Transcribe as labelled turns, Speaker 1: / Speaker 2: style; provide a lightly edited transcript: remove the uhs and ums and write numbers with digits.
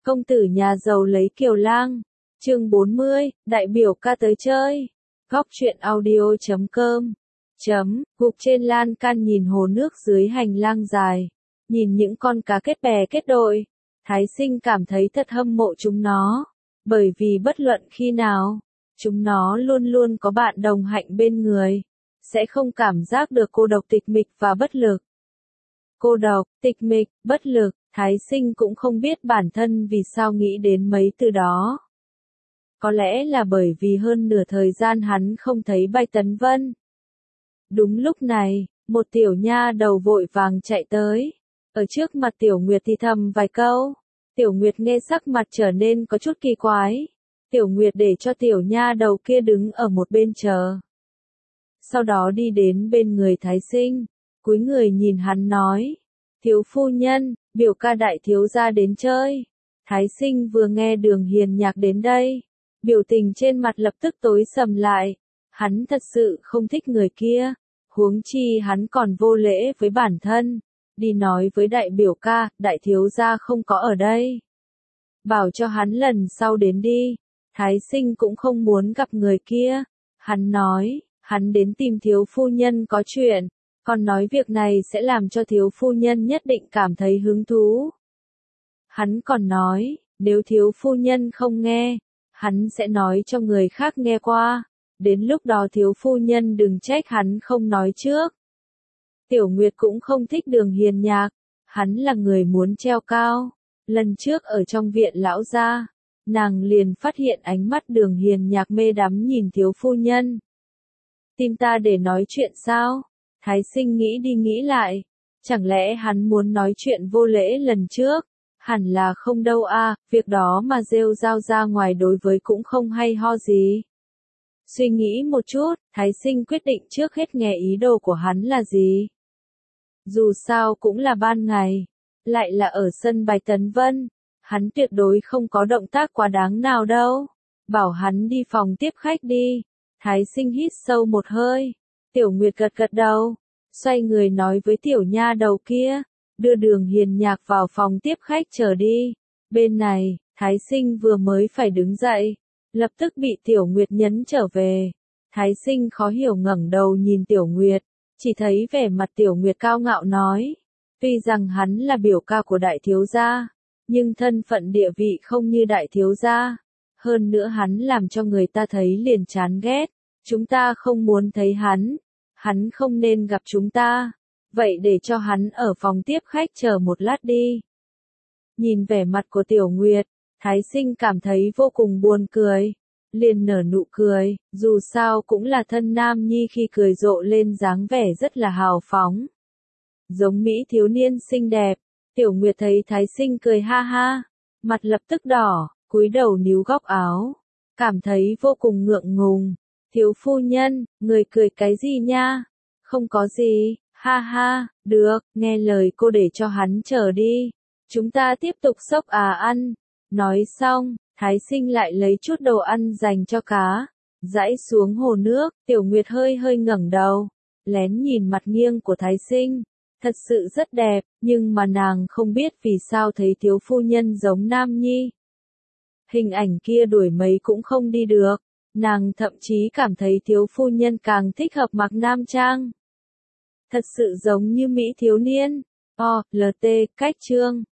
Speaker 1: Công tử nhà giàu lấy kiều lang. Chương 40, đại biểu ca tới chơi. Góc truyện audio.com. Gục trên lan can nhìn hồ nước dưới hành lang dài. Nhìn những con cá kết bè kết đội. Thái Sinh cảm thấy thật hâm mộ chúng nó. Bởi vì bất luận khi nào, chúng nó luôn luôn có bạn đồng hạnh bên người. Sẽ không cảm giác được cô độc tịch mịch và bất lực. Cô độc, tịch mịch, bất lực, Thái Sinh cũng không biết bản thân vì sao nghĩ đến mấy từ đó. Có lẽ là bởi vì hơn nửa thời gian hắn không thấy Bạch Tấn Vân. Đúng lúc này, một tiểu nha đầu vội vàng chạy tới. Ở trước mặt Tiểu Nguyệt thì thầm vài câu. Tiểu Nguyệt nghe sắc mặt trở nên có chút kỳ quái. Tiểu Nguyệt để cho tiểu nha đầu kia đứng ở một bên chờ. Sau đó đi đến bên người Thái Sinh, cúi người nhìn hắn nói. Thiếu phu nhân, biểu ca đại thiếu gia đến chơi. Thái Sinh vừa nghe Đường Hiền Nhạc đến đây. Biểu tình trên mặt lập tức tối sầm lại. Hắn thật sự không thích người kia. Huống chi hắn còn vô lễ với bản thân. Đi nói với đại biểu ca, đại thiếu gia không có ở đây. Bảo cho hắn lần sau đến đi. Thái Sinh cũng không muốn gặp người kia. Hắn nói, hắn đến tìm thiếu phu nhân có chuyện. Còn nói việc này sẽ làm cho thiếu phu nhân nhất định cảm thấy hứng thú. Hắn còn nói, nếu thiếu phu nhân không nghe, hắn sẽ nói cho người khác nghe qua. Đến lúc đó thiếu phu nhân đừng trách hắn không nói trước. Tiểu Nguyệt cũng không thích Đường Hiền Nhạc. Hắn là người muốn treo cao. Lần trước ở trong viện lão gia, nàng liền phát hiện ánh mắt Đường Hiền Nhạc mê đắm nhìn thiếu phu nhân. Tìm ta để nói chuyện sao? Thái Sinh nghĩ đi nghĩ lại. Chẳng lẽ hắn muốn nói chuyện vô lễ lần trước? Hẳn là không đâu a, việc đó mà rêu rao ra ngoài đối với cũng không hay ho gì. Suy nghĩ một chút, Thái Sinh quyết định trước hết nghe ý đồ của hắn là gì. Dù sao cũng là ban ngày, lại là ở sân Bạch Tấn Vân, hắn tuyệt đối không có động tác quá đáng nào đâu. Bảo hắn đi phòng tiếp khách đi. Thái Sinh hít sâu một hơi. Tiểu Nguyệt gật gật đầu, xoay người nói với tiểu nha đầu kia, đưa Đường Hiền Nhạc vào phòng tiếp khách chờ đi. Bên này, Thái Sinh vừa mới phải đứng dậy, lập tức bị Tiểu Nguyệt nhấn trở về. Thái Sinh khó hiểu ngẩng đầu nhìn Tiểu Nguyệt, chỉ thấy vẻ mặt Tiểu Nguyệt cao ngạo nói, tuy rằng hắn là biểu ca của đại thiếu gia, nhưng thân phận địa vị không như đại thiếu gia. Hơn nữa hắn làm cho người ta thấy liền chán ghét. Chúng ta không muốn thấy hắn. Hắn không nên gặp chúng ta. Vậy để cho hắn ở phòng tiếp khách chờ một lát đi. Nhìn vẻ mặt của Tiểu Nguyệt, Thái Sinh cảm thấy vô cùng buồn cười. Liền nở nụ cười, dù sao cũng là thân nam nhi khi cười rộ lên dáng vẻ rất là hào phóng. Giống Mỹ thiếu niên xinh đẹp. Tiểu Nguyệt thấy Thái Sinh cười ha ha. Mặt lập tức đỏ, cúi đầu níu góc áo. Cảm thấy vô cùng ngượng ngùng. Thiếu phu nhân, người cười cái gì nha? Không có gì, ha ha, được, nghe lời cô để cho hắn chờ đi. Chúng ta tiếp tục xốc ăn. Nói xong, Thái Sinh lại lấy chút đồ ăn dành cho cá. Dãy xuống hồ nước, Tiểu Nguyệt hơi hơi ngẩng đầu. Lén nhìn mặt nghiêng của Thái Sinh. Thật sự rất đẹp, nhưng mà nàng không biết vì sao thấy thiếu phu nhân giống nam nhi. Hình ảnh kia đuổi mấy cũng không đi được. Nàng thậm chí cảm thấy thiếu phu nhân càng thích hợp mặc nam trang. Thật sự giống như Mỹ thiếu niên. LT, cách chương.